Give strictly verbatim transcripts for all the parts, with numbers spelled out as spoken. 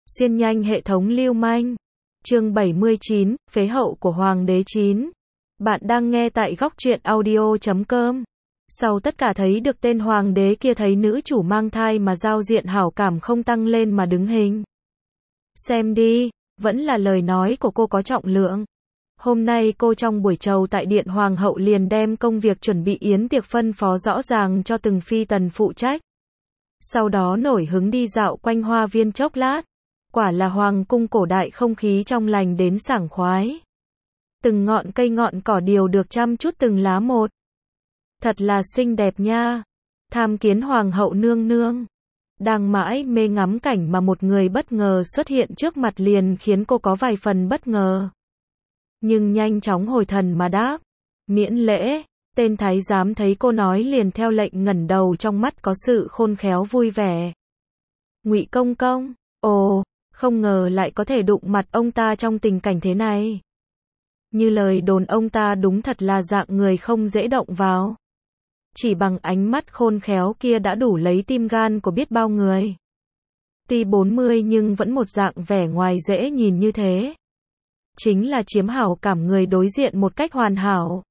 Xuyên nhanh hệ thống lưu manh. Chương bảy mươi chín, phế hậu của Hoàng đế chín. Bạn đang nghe tại góc truyện audio chấm com. Sau tất cả thấy được tên hoàng đế kia thấy nữ chủ mang thai mà giao diện hảo cảm không tăng lên mà đứng hình. Xem đi, vẫn là lời nói của cô có trọng lượng. Hôm nay cô trong buổi chầu tại điện hoàng hậu liền đem công việc chuẩn bị yến tiệc phân phó rõ ràng cho từng phi tần phụ trách. Sau đó nổi hứng đi dạo quanh hoa viên chốc lát. Quả là hoàng cung cổ đại không khí trong lành đến sảng khoái. Từng ngọn cây ngọn cỏ đều được chăm chút từng lá một. Thật là xinh đẹp nha. Tham kiến hoàng hậu nương nương. Đang mãi mê ngắm cảnh mà một người bất ngờ xuất hiện trước mặt liền khiến cô có vài phần bất ngờ. Nhưng nhanh chóng hồi thần mà đáp. Miễn lễ. Tên thái giám thấy cô nói liền theo lệnh ngẩng đầu, trong mắt có sự khôn khéo vui vẻ. Ngụy công công. Ồ, không ngờ lại có thể đụng mặt ông ta trong tình cảnh thế này. Như lời đồn ông ta đúng thật là dạng người không dễ động vào. Chỉ bằng ánh mắt khôn khéo kia đã đủ lấy tim gan của biết bao người. Tuy bốn mươi nhưng vẫn một dạng vẻ ngoài dễ nhìn như thế. Chính là chiếm hảo cảm người đối diện một cách hoàn hảo.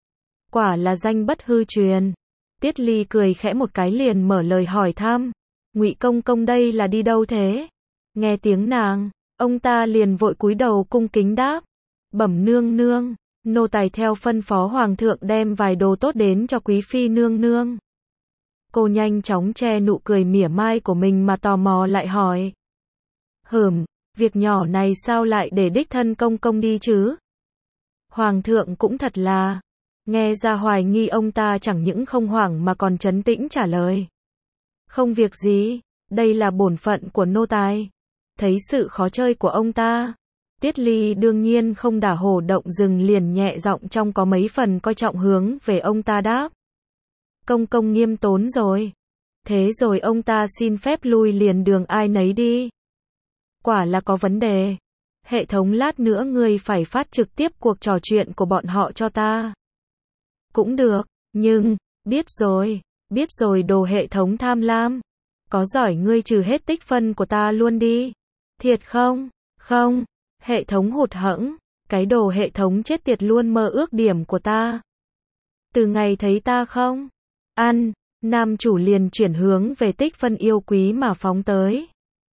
Quả là danh bất hư truyền. Tiết Ly cười khẽ một cái liền mở lời hỏi thăm. Ngụy công công đây là đi đâu thế? Nghe tiếng nàng, ông ta liền vội cúi đầu cung kính đáp. Bẩm nương nương, nô tài theo phân phó hoàng thượng đem vài đồ tốt đến cho quý phi nương nương. Cô nhanh chóng che nụ cười mỉa mai của mình mà tò mò lại hỏi. Hừm, việc nhỏ này sao lại để đích thân công công đi chứ? Hoàng thượng cũng thật là, nghe ra hoài nghi ông ta chẳng những không hoảng mà còn trấn tĩnh trả lời. Không việc gì, đây là bổn phận của nô tài. Thấy sự khó chơi của ông ta, Tiết Ly đương nhiên không đả hổ động rừng liền nhẹ giọng trong có mấy phần coi trọng hướng về ông ta đáp. Công công nghiêm tốn rồi. Thế rồi ông ta xin phép lui liền đường ai nấy đi. Quả là có vấn đề. Hệ thống lát nữa ngươi phải phát trực tiếp cuộc trò chuyện của bọn họ cho ta. Cũng được, nhưng, biết rồi, biết rồi đồ hệ thống tham lam. Có giỏi ngươi trừ hết tích phân của ta luôn đi. Thiệt không? Không. Hệ thống hụt hẫng. Cái đồ hệ thống chết tiệt luôn mơ ước điểm của ta. Từ ngày thấy ta không? Ăn. Nam chủ liền chuyển hướng về tích phân yêu quý mà phóng tới.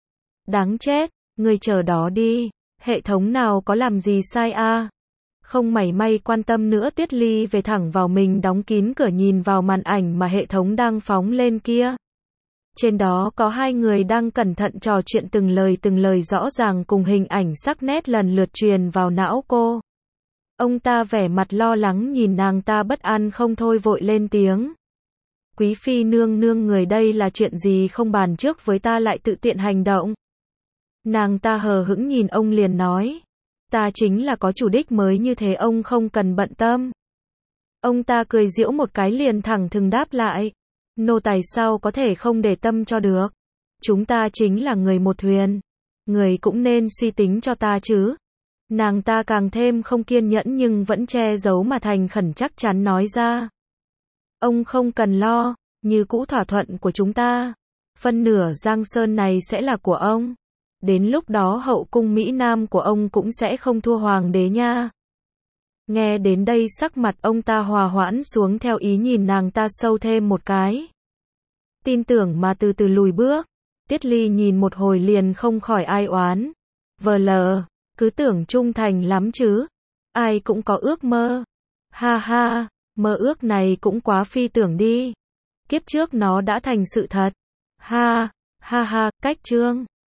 Đáng chết. Ngươi chờ đó đi. Hệ thống nào có làm gì sai a? À? Không mảy may quan tâm nữa, Tiết Ly về thẳng vào mình đóng kín cửa nhìn vào màn ảnh mà hệ thống đang phóng lên kia. Trên đó có hai người đang cẩn thận trò chuyện từng lời từng lời rõ ràng cùng hình ảnh sắc nét lần lượt truyền vào não cô. Ông ta vẻ mặt lo lắng nhìn nàng ta bất an không thôi vội lên tiếng. Quý phi nương nương, người đây là chuyện gì không bàn trước với ta lại tự tiện hành động. Nàng ta hờ hững nhìn ông liền nói. Ta chính là có chủ đích mới như thế, ông không cần bận tâm. Ông ta cười giễu một cái liền thẳng thừng đáp lại. Nô tài sao có thể không để tâm cho được. Chúng ta chính là người một thuyền. Người cũng nên suy tính cho ta chứ. Nàng ta càng thêm không kiên nhẫn nhưng vẫn che giấu mà thành khẩn chắc chắn nói ra. Ông không cần lo, như cũ thỏa thuận của chúng ta. Phân nửa Giang Sơn này sẽ là của ông. Đến lúc đó hậu cung Mỹ Nam của ông cũng sẽ không thua hoàng đế nha. Nghe đến đây sắc mặt ông ta hòa hoãn xuống, theo ý nhìn nàng ta sâu thêm một cái. Tin tưởng mà từ từ lùi bước. Tiết Ly nhìn một hồi liền không khỏi ai oán. Vờ lờ, cứ tưởng trung thành lắm chứ. Ai cũng có ước mơ. Ha ha, mơ ước này cũng quá phi tưởng đi. Kiếp trước nó đã thành sự thật. Ha, ha ha, cách chương.